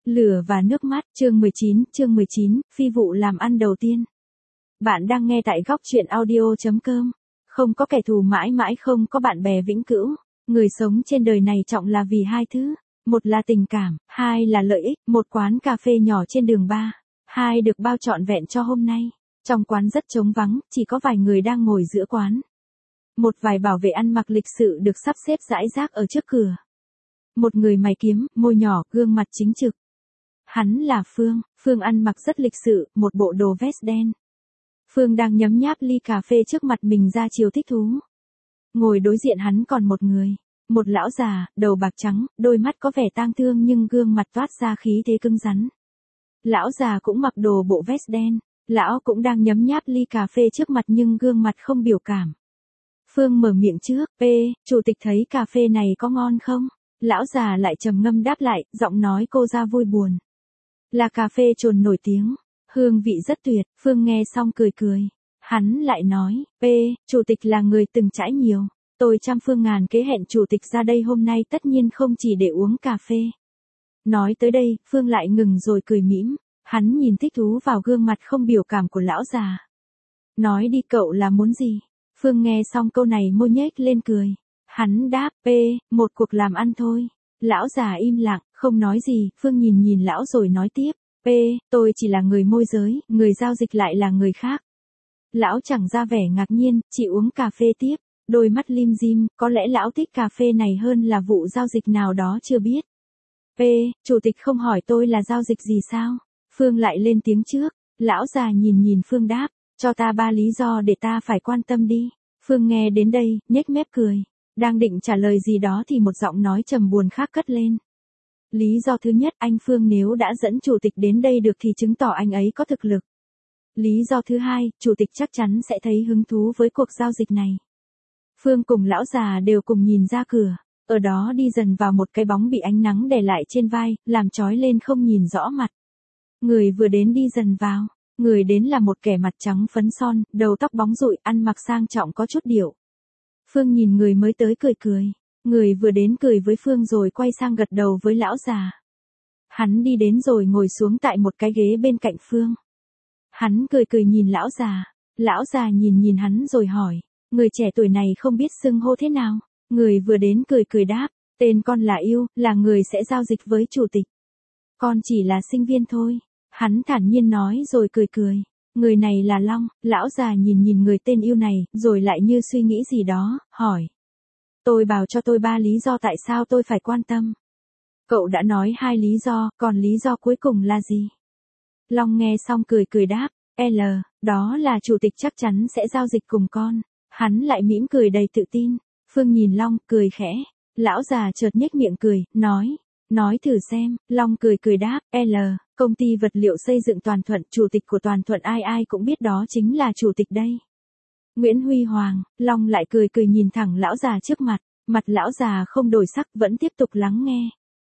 Lửa và nước mắt, chương 19, phi vụ làm ăn đầu tiên. Bạn đang nghe tại góc truyện audio.com. Không có kẻ thù mãi mãi, không có bạn bè vĩnh cửu. Người sống trên đời này trọng là vì hai thứ. Một là tình cảm, hai là lợi ích. Một quán cà phê nhỏ trên đường 3. Hai được bao trọn vẹn cho hôm nay. Trong quán rất trống vắng, chỉ có vài người đang ngồi giữa quán. Một vài bảo vệ ăn mặc lịch sự được sắp xếp rải rác ở trước cửa. Một người mày kiếm, môi nhỏ, gương mặt chính trực. Hắn là Phương. Phương ăn mặc rất lịch sự, một bộ đồ vest đen. Phương đang nhấm nháp ly cà phê trước mặt mình ra chiều thích thú. Ngồi đối diện hắn còn một người. Một lão già, đầu bạc trắng, đôi mắt có vẻ tang thương nhưng gương mặt toát ra khí thế cứng rắn. Lão già cũng mặc đồ bộ vest đen. Lão cũng đang nhấm nháp ly cà phê trước mặt nhưng gương mặt không biểu cảm. Phương mở miệng trước, chủ tịch thấy cà phê này có ngon không? Lão già lại trầm ngâm đáp lại, giọng nói cô ra vui buồn. Là cà phê trồn nổi tiếng, hương vị rất tuyệt. Phương nghe xong cười cười. Hắn lại nói, chủ tịch là người từng trải nhiều. Tôi trăm phương ngàn kế hẹn chủ tịch ra đây hôm nay tất nhiên không chỉ để uống cà phê. Nói tới đây, Phương lại ngừng rồi cười mỉm. Hắn nhìn thích thú vào gương mặt không biểu cảm của lão già. Nói đi, cậu là muốn gì? Phương nghe xong câu này môi nhếch lên cười. Hắn đáp, một cuộc làm ăn thôi. Lão già im lặng, không nói gì. Phương nhìn lão rồi nói tiếp, tôi chỉ là người môi giới, người giao dịch lại là người khác. Lão chẳng ra vẻ ngạc nhiên, chỉ uống cà phê tiếp. Đôi mắt lim dim, có lẽ lão thích cà phê này hơn là vụ giao dịch nào đó chưa biết. Chủ tịch không hỏi tôi là giao dịch gì sao? Phương lại lên tiếng trước. Lão già nhìn Phương đáp, cho ta 3 lý do để ta phải quan tâm đi. Phương nghe đến đây, nhếch mép cười. Đang định trả lời gì đó thì một giọng nói trầm buồn khác cất lên. Lý do thứ nhất, anh Phương nếu đã dẫn chủ tịch đến đây được thì chứng tỏ anh ấy có thực lực. Lý do thứ hai, chủ tịch chắc chắn sẽ thấy hứng thú với cuộc giao dịch này. Phương cùng lão già đều cùng nhìn ra cửa. Ở đó đi dần vào một cái bóng bị ánh nắng đè lại trên vai, làm chói lên không nhìn rõ mặt. Người vừa đến đi dần vào. Người đến là một kẻ mặt trắng phấn son, đầu tóc bóng rụi, ăn mặc sang trọng có chút điệu. Phương nhìn người mới tới cười cười. Người vừa đến cười với Phương rồi quay sang gật đầu với lão già. Hắn đi đến rồi ngồi xuống tại một cái ghế bên cạnh Phương. Hắn cười nhìn lão già. Lão già nhìn hắn rồi hỏi. Người trẻ tuổi này không biết xưng hô thế nào. Người vừa đến cười đáp. Tên con là Yêu, là người sẽ giao dịch với chủ tịch. Con chỉ là sinh viên thôi. Hắn thản nhiên nói rồi cười. Người này là Long. Lão già nhìn người tên Yêu này, rồi lại như suy nghĩ gì đó, hỏi. Tôi bảo cho tôi 3 lý do tại sao tôi phải quan tâm. Cậu đã nói 2 lý do, còn lý do cuối cùng là gì? Long nghe xong cười đáp. Đó là chủ tịch chắc chắn sẽ giao dịch cùng con. Hắn lại mỉm cười đầy tự tin. Phương nhìn Long, cười khẽ. Lão già chợt nhếch miệng cười, nói thử xem. Long cười đáp. Công ty vật liệu xây dựng Toàn Thuận, chủ tịch của Toàn Thuận ai cũng biết đó chính là chủ tịch đây. Nguyễn Huy Hoàng. Long lại cười nhìn thẳng lão già trước mặt. Mặt lão già không đổi sắc, vẫn tiếp tục lắng nghe.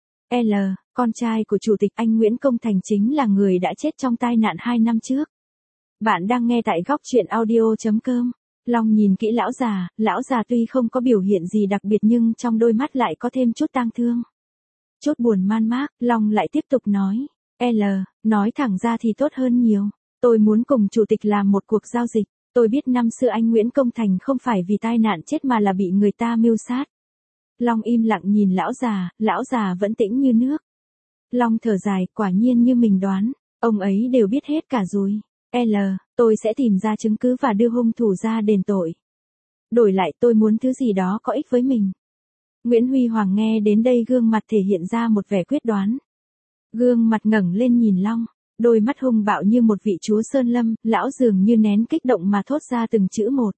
Con trai của chủ tịch anh Nguyễn Công Thành chính là người đã chết trong tai nạn 2 năm trước. Bạn đang nghe tại góc truyện audio.com. Long nhìn kỹ lão già tuy không có biểu hiện gì đặc biệt nhưng trong đôi mắt lại có thêm chút tang thương. Chút buồn man mác, Long lại tiếp tục nói. Nói thẳng ra thì tốt hơn nhiều. Tôi muốn cùng chủ tịch làm một cuộc giao dịch. Tôi biết năm xưa anh Nguyễn Công Thành không phải vì tai nạn chết mà là bị người ta mưu sát. Long im lặng nhìn lão già vẫn tĩnh như nước. Long thở dài, quả nhiên như mình đoán, ông ấy đều biết hết cả rồi. Tôi sẽ tìm ra chứng cứ và đưa hung thủ ra đền tội. Đổi lại tôi muốn thứ gì đó có ích với mình. Nguyễn Huy Hoàng nghe đến đây gương mặt thể hiện ra một vẻ quyết đoán. Gương mặt ngẩng lên nhìn Long, đôi mắt hung bạo như một vị chúa sơn lâm, lão dường như nén kích động mà thốt ra từng chữ một.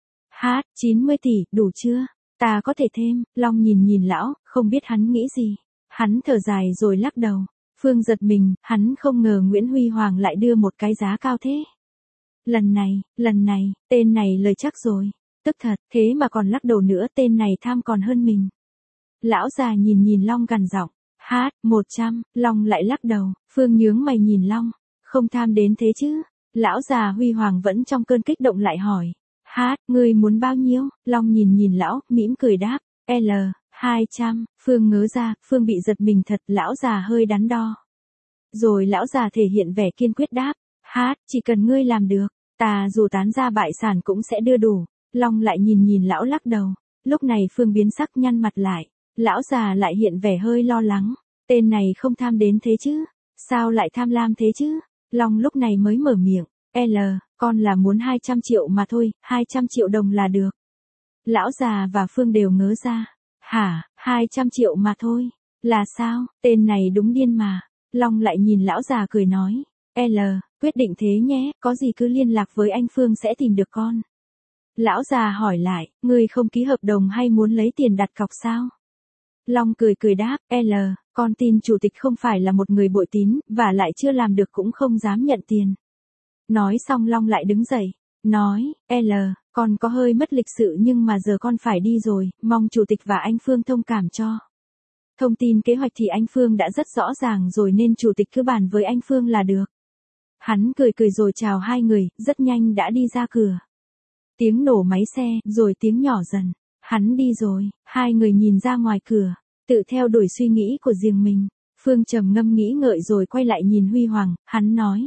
90 tỷ, đủ chưa? Ta có thể thêm. Long nhìn lão, không biết hắn nghĩ gì. Hắn thở dài rồi lắc đầu. Phương giật mình, hắn không ngờ Nguyễn Huy Hoàng lại đưa một cái giá cao thế. Lần này, tên này lời chắc rồi. Tức thật, thế mà còn lắc đầu nữa, tên này tham còn hơn mình. Lão già nhìn Long gằn giọng. 100, Long lại lắc đầu. Phương nhướng mày nhìn Long. Không tham đến thế chứ. Lão già Huy Hoàng vẫn trong cơn kích động lại hỏi. Ngươi muốn bao nhiêu? Long nhìn lão, mỉm cười đáp. 200, Phương ngớ ra, Phương bị giật mình thật, lão già hơi đắn đo. Rồi lão già thể hiện vẻ kiên quyết đáp, hát, chỉ cần ngươi làm được, ta dù tán gia bại sản cũng sẽ đưa đủ. Long lại nhìn nhìn lão lắc đầu. Lúc này Phương biến sắc nhăn mặt lại. Lão già lại hiện vẻ hơi lo lắng. Tên này không tham đến thế chứ? Sao lại tham lam thế chứ? Long lúc này mới mở miệng. Con là muốn 200 triệu mà thôi, 200 triệu đồng là được. Lão già và Phương đều ngớ ra. Hả, 200 triệu mà thôi. Là sao, tên này đúng điên mà. Long lại nhìn lão già cười nói. Quyết định thế nhé, có gì cứ liên lạc với anh Phương sẽ tìm được con. Lão già hỏi lại, ngươi không ký hợp đồng hay muốn lấy tiền đặt cọc sao? Long cười cười đáp, con tin chủ tịch không phải là một người bội tín, và lại chưa làm được cũng không dám nhận tiền. Nói xong Long lại đứng dậy, nói, con có hơi mất lịch sự nhưng mà giờ con phải đi rồi, mong chủ tịch và anh Phương thông cảm cho. Thông tin kế hoạch thì anh Phương đã rất rõ ràng rồi nên chủ tịch cứ bàn với anh Phương là được. Hắn cười cười rồi chào hai người, rất nhanh đã đi ra cửa. Tiếng nổ máy xe, rồi tiếng nhỏ dần. Hắn đi rồi, hai người nhìn ra ngoài cửa, tự theo đuổi suy nghĩ của riêng mình. Phương trầm ngâm nghĩ ngợi rồi quay lại nhìn Huy Hoàng, hắn nói.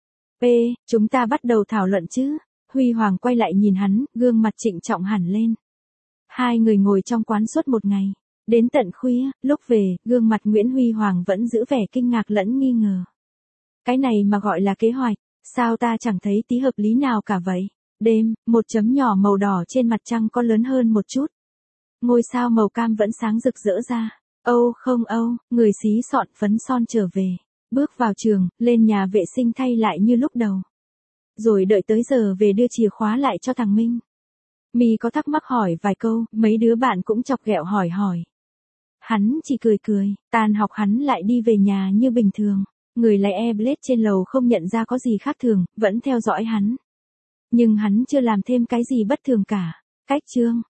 Chúng ta bắt đầu thảo luận chứ. Huy Hoàng quay lại nhìn hắn, gương mặt trịnh trọng hẳn lên. Hai người ngồi trong quán suốt một ngày. Đến tận khuya, lúc về, gương mặt Nguyễn Huy Hoàng vẫn giữ vẻ kinh ngạc lẫn nghi ngờ. Cái này mà gọi là kế hoạch, sao ta chẳng thấy tí hợp lý nào cả vậy? Đêm, một chấm nhỏ màu đỏ trên mặt trăng có lớn hơn một chút. Ngôi sao màu cam vẫn sáng rực rỡ ra. Người xí xọn phấn son trở về. Bước vào trường, lên nhà vệ sinh thay lại như lúc đầu. Rồi đợi tới giờ về đưa chìa khóa lại cho thằng Minh. Mi có thắc mắc hỏi vài câu, mấy đứa bạn cũng chọc ghẹo hỏi. Hắn chỉ cười cười, tan học hắn lại đi về nhà như bình thường. Người lái e-blade trên lầu không nhận ra có gì khác thường, vẫn theo dõi hắn. Nhưng hắn chưa làm thêm cái gì bất thường cả. Cách chương